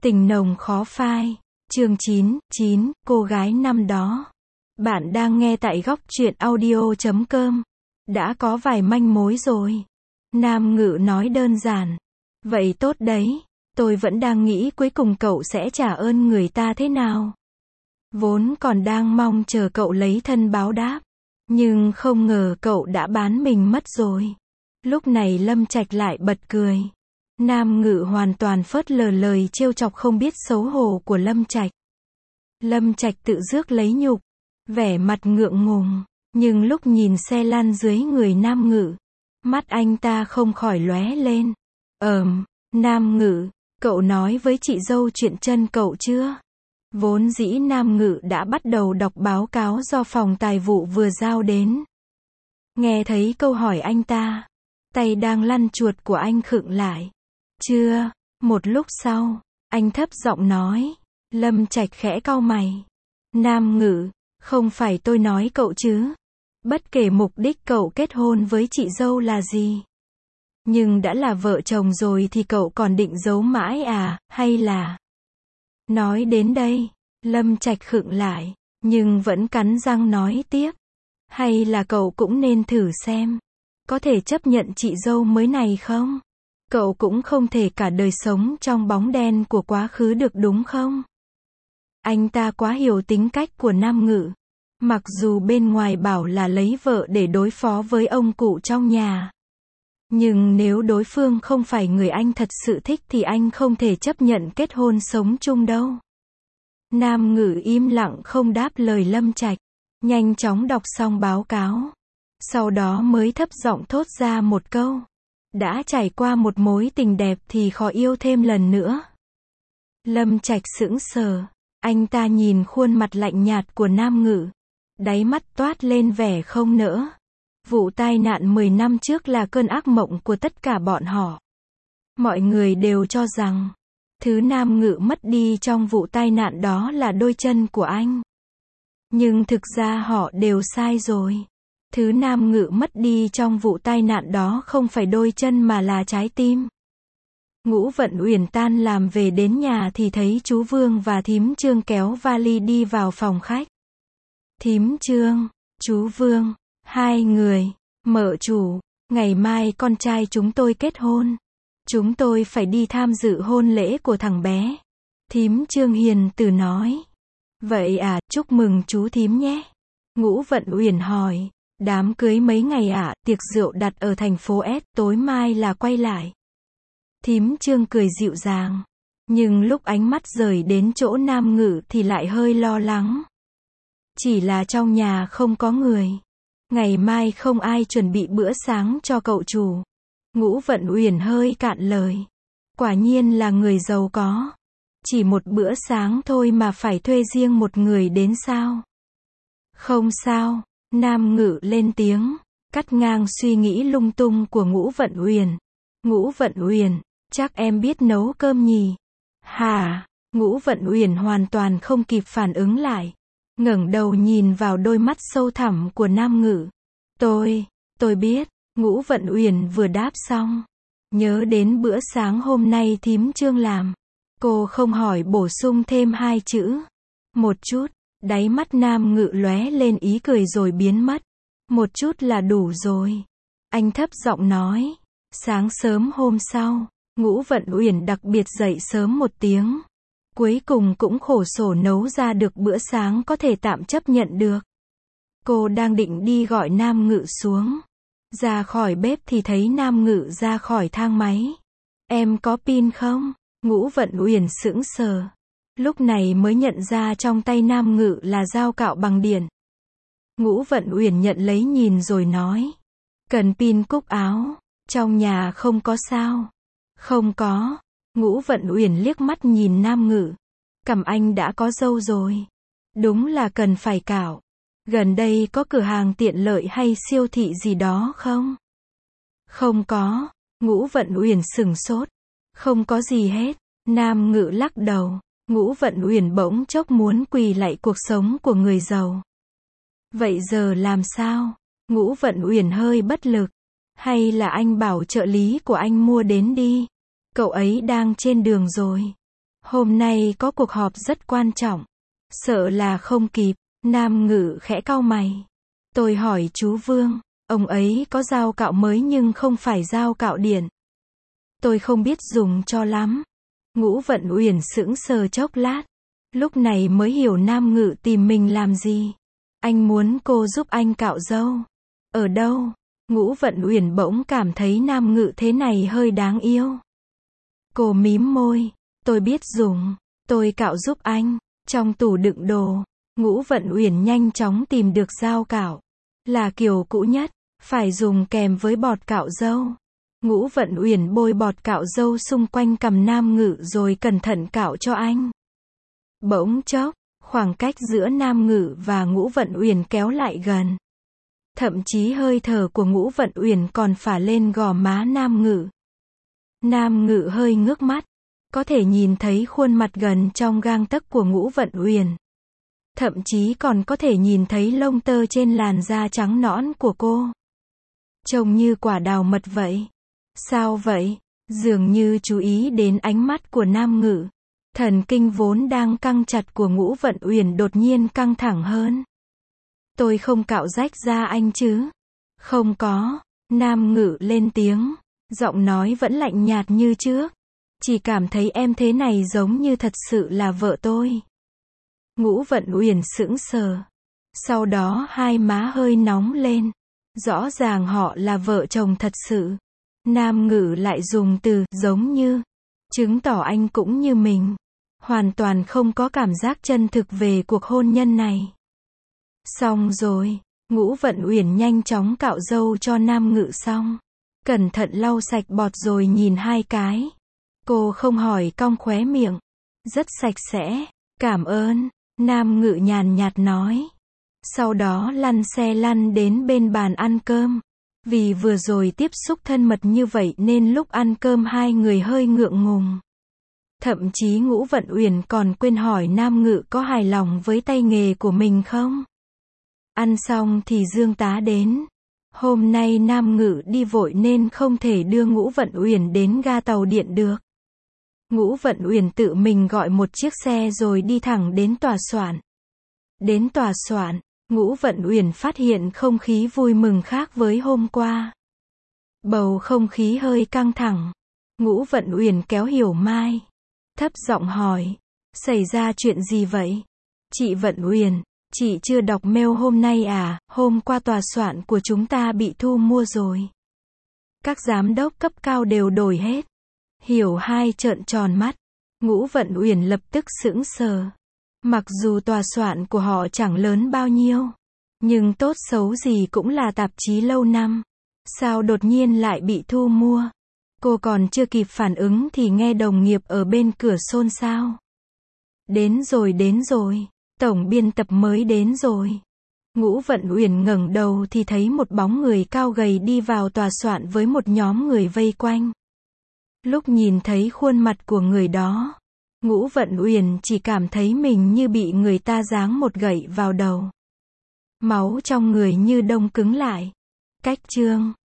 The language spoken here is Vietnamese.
Tình nồng khó phai. Chương 9, cô gái năm đó. Bạn đang nghe tại góc truyện audio.com. Đã có vài manh mối rồi. Nam Ngự nói đơn giản. Vậy tốt đấy. Tôi vẫn đang nghĩ cuối cùng cậu sẽ trả ơn người ta thế nào. Vốn còn đang mong chờ cậu lấy thân báo đáp. Nhưng không ngờ cậu đã bán mình mất rồi. Lúc này Lâm Trạch lại bật cười. Nam Ngự hoàn toàn phớt lờ lời trêu chọc không biết xấu hổ của Lâm Trạch. Lâm Trạch tự rước lấy nhục, vẻ mặt ngượng ngùng, nhưng lúc nhìn xe lăn dưới người Nam Ngự, mắt anh ta không khỏi lóe lên. Nam Ngự, cậu nói với chị dâu chuyện chân cậu chưa? Vốn dĩ Nam Ngự đã bắt đầu đọc báo cáo do phòng tài vụ vừa giao đến. Nghe thấy câu hỏi anh ta, tay đang lăn chuột của anh khựng lại. Chưa. Một lúc sau, anh thấp giọng nói. Lâm Trạch khẽ cau mày. Nam Ngự, không phải tôi nói cậu chứ. Bất kể mục đích cậu kết hôn với chị dâu là gì. Nhưng đã là vợ chồng rồi thì cậu còn định giấu mãi à, hay là... Nói đến đây, Lâm Trạch khựng lại, nhưng vẫn cắn răng nói tiếp. Hay là cậu cũng nên thử xem. Có thể chấp nhận chị dâu mới này không? Cậu cũng không thể cả đời sống trong bóng đen của quá khứ được đúng không? Anh ta quá hiểu tính cách của Nam Ngự. Mặc dù bên ngoài bảo là lấy vợ để đối phó với ông cụ trong nhà. Nhưng nếu đối phương không phải người anh thật sự thích thì anh không thể chấp nhận kết hôn sống chung đâu. Nam Ngự im lặng không đáp lời Lâm Trạch. Nhanh chóng đọc xong báo cáo. Sau đó mới thấp giọng thốt ra một câu. Đã trải qua một mối tình đẹp thì khó yêu thêm lần nữa. Lâm Trạch sững sờ. Anh ta nhìn khuôn mặt lạnh nhạt của Nam Ngự. Đáy mắt toát lên vẻ không nỡ. Vụ tai nạn 10 năm trước là cơn ác mộng của tất cả bọn họ. Mọi người đều cho rằng, thứ Nam Ngự mất đi trong vụ tai nạn đó là đôi chân của anh. Nhưng thực ra họ đều sai rồi. Thứ Nam Ngự mất đi trong vụ tai nạn đó không phải đôi chân mà là trái tim. Ngũ Vận Uyển tan làm về đến nhà thì thấy chú Vương và thím Trương kéo vali đi vào phòng khách. Thím Trương, chú Vương, hai người, mợ chủ, ngày mai con trai chúng tôi kết hôn. Chúng tôi phải đi tham dự hôn lễ của thằng bé. Thím Trương hiền từ nói. Vậy à, chúc mừng chú thím nhé. Ngũ Vận Uyển hỏi. Đám cưới mấy ngày ạ, tiệc rượu đặt ở thành phố S, tối mai là quay lại. Thím Trương cười dịu dàng. Nhưng lúc ánh mắt rời đến chỗ Nam Ngự thì lại hơi lo lắng. Chỉ là trong nhà không có người. Ngày mai không ai chuẩn bị bữa sáng cho cậu chủ. Ngũ Vận Uyển hơi cạn lời. Quả nhiên là người giàu có. Chỉ một bữa sáng thôi mà phải thuê riêng một người đến sao? Không sao. Nam Ngự lên tiếng, cắt ngang suy nghĩ lung tung của Ngũ Vận Uyển. Ngũ Vận Uyển, chắc em biết nấu cơm nhỉ? Hả? Ngũ Vận Uyển hoàn toàn không kịp phản ứng lại. Ngẩng đầu nhìn vào đôi mắt sâu thẳm của Nam Ngự. Tôi biết. Ngũ Vận Uyển vừa đáp xong. Nhớ đến bữa sáng hôm nay thím Trương làm. Cô không hỏi bổ sung thêm hai chữ. Một chút. Đáy mắt Nam Ngự lóe lên ý cười rồi biến mất. Một chút là đủ rồi. Anh thấp giọng nói. Sáng sớm hôm sau, Ngũ Vận Uyển đặc biệt dậy sớm một tiếng. Cuối cùng cũng khổ sở nấu ra được bữa sáng có thể tạm chấp nhận được. Cô đang định đi gọi Nam Ngự xuống. Ra khỏi bếp thì thấy Nam Ngự ra khỏi thang máy. Em có pin không? Ngũ Vận Uyển sững sờ. Lúc này mới nhận ra trong tay Nam Ngự là dao cạo bằng điện. Ngũ Vận Uyển nhận lấy nhìn rồi nói. Cần pin cúc áo. Trong nhà không có sao? Không có. Ngũ Vận Uyển liếc mắt nhìn Nam Ngự. Cằm anh đã có râu rồi. Đúng là cần phải cạo. Gần đây có cửa hàng tiện lợi hay siêu thị gì đó không? Không có. Ngũ Vận Uyển sửng sốt. Không có gì hết. Nam Ngự lắc đầu. Ngũ Vận Uyển bỗng chốc muốn quỳ lạy cuộc sống của người giàu. Vậy giờ làm sao? Ngũ Vận Uyển hơi bất lực. Hay là anh bảo trợ lý của anh mua đến đi. Cậu ấy đang trên đường rồi. Hôm nay có cuộc họp rất quan trọng. Sợ là không kịp. Nam Ngự khẽ cau mày. Tôi hỏi chú Vương, ông ấy có dao cạo mới nhưng không phải dao cạo điện. Tôi không biết dùng cho lắm. Ngũ Vận Uyển sững sờ chốc lát. Lúc này mới hiểu Nam Ngự tìm mình làm gì. Anh muốn cô giúp anh cạo râu. Ở đâu? Ngũ Vận Uyển bỗng cảm thấy Nam Ngự thế này hơi đáng yêu. Cô mím môi. Tôi biết dùng. Tôi cạo giúp anh. Trong tủ đựng đồ, Ngũ Vận Uyển nhanh chóng tìm được dao cạo. Là kiểu cũ nhất, phải dùng kèm với bọt cạo râu. Ngũ Vận Uyển bôi bọt cạo râu xung quanh cằm Nam Ngự rồi cẩn thận cạo cho anh. Bỗng chốc, khoảng cách giữa Nam Ngự và Ngũ Vận Uyển kéo lại gần. Thậm chí hơi thở của Ngũ Vận Uyển còn phả lên gò má Nam Ngự. Nam Ngự hơi ngước mắt, có thể nhìn thấy khuôn mặt gần trong gang tấc của Ngũ Vận Uyển. Thậm chí còn có thể nhìn thấy lông tơ trên làn da trắng nõn của cô. Trông như quả đào mật vậy. Sao vậy? Dường như chú ý đến ánh mắt của Nam Ngự. Thần kinh vốn đang căng chặt của Ngũ Vận Uyển đột nhiên căng thẳng hơn. Tôi không cạo rách da anh chứ? Không có. Nam Ngự lên tiếng. Giọng nói vẫn lạnh nhạt như trước. Chỉ cảm thấy em thế này giống như thật sự là vợ tôi. Ngũ Vận Uyển sững sờ. Sau đó hai má hơi nóng lên. Rõ ràng họ là vợ chồng thật sự. Nam Ngự lại dùng từ giống như, chứng tỏ anh cũng như mình. Hoàn toàn không có cảm giác chân thực về cuộc hôn nhân này. Xong rồi, Ngũ Vận Uyển nhanh chóng cạo râu cho Nam Ngự xong. Cẩn thận lau sạch bọt rồi nhìn hai cái. Cô không hỏi cong khóe miệng. Rất sạch sẽ. Cảm ơn. Nam Ngự nhàn nhạt nói. Sau đó lăn xe lăn đến bên bàn ăn cơm. Vì vừa rồi tiếp xúc thân mật như vậy nên lúc ăn cơm hai người hơi ngượng ngùng. Thậm chí Ngũ Vận Uyển còn quên hỏi Nam Ngự có hài lòng với tay nghề của mình không. Ăn xong thì Dương tá đến. Hôm nay Nam Ngự đi vội nên không thể đưa Ngũ Vận Uyển đến ga tàu điện được. Ngũ Vận Uyển tự mình gọi một chiếc xe rồi đi thẳng đến tòa soạn. Đến tòa soạn, Ngũ Vận Uyển phát hiện không khí vui mừng khác với hôm qua. Bầu không khí hơi căng thẳng. Ngũ Vận Uyển kéo Hiểu Mai. Thấp giọng hỏi. Xảy ra chuyện gì vậy? Chị Vận Uyển, chị chưa đọc mail hôm nay à? Hôm qua tòa soạn của chúng ta bị thu mua rồi. Các giám đốc cấp cao đều đổi hết. Hiểu Hai trợn tròn mắt. Ngũ Vận Uyển lập tức sững sờ. Mặc dù tòa soạn của họ chẳng lớn bao nhiêu, nhưng tốt xấu gì cũng là tạp chí lâu năm. Sao đột nhiên lại bị thu mua? Cô còn chưa kịp phản ứng thì nghe đồng nghiệp ở bên cửa xôn xao. Đến rồi, tổng biên tập mới đến rồi. Ngũ Vận Uyển ngẩng đầu thì thấy một bóng người cao gầy đi vào tòa soạn với một nhóm người vây quanh. Lúc nhìn thấy khuôn mặt của người đó, Ngũ Vận Uyển chỉ cảm thấy mình như bị người ta giáng một gậy vào đầu. Máu trong người như đông cứng lại. Cách chương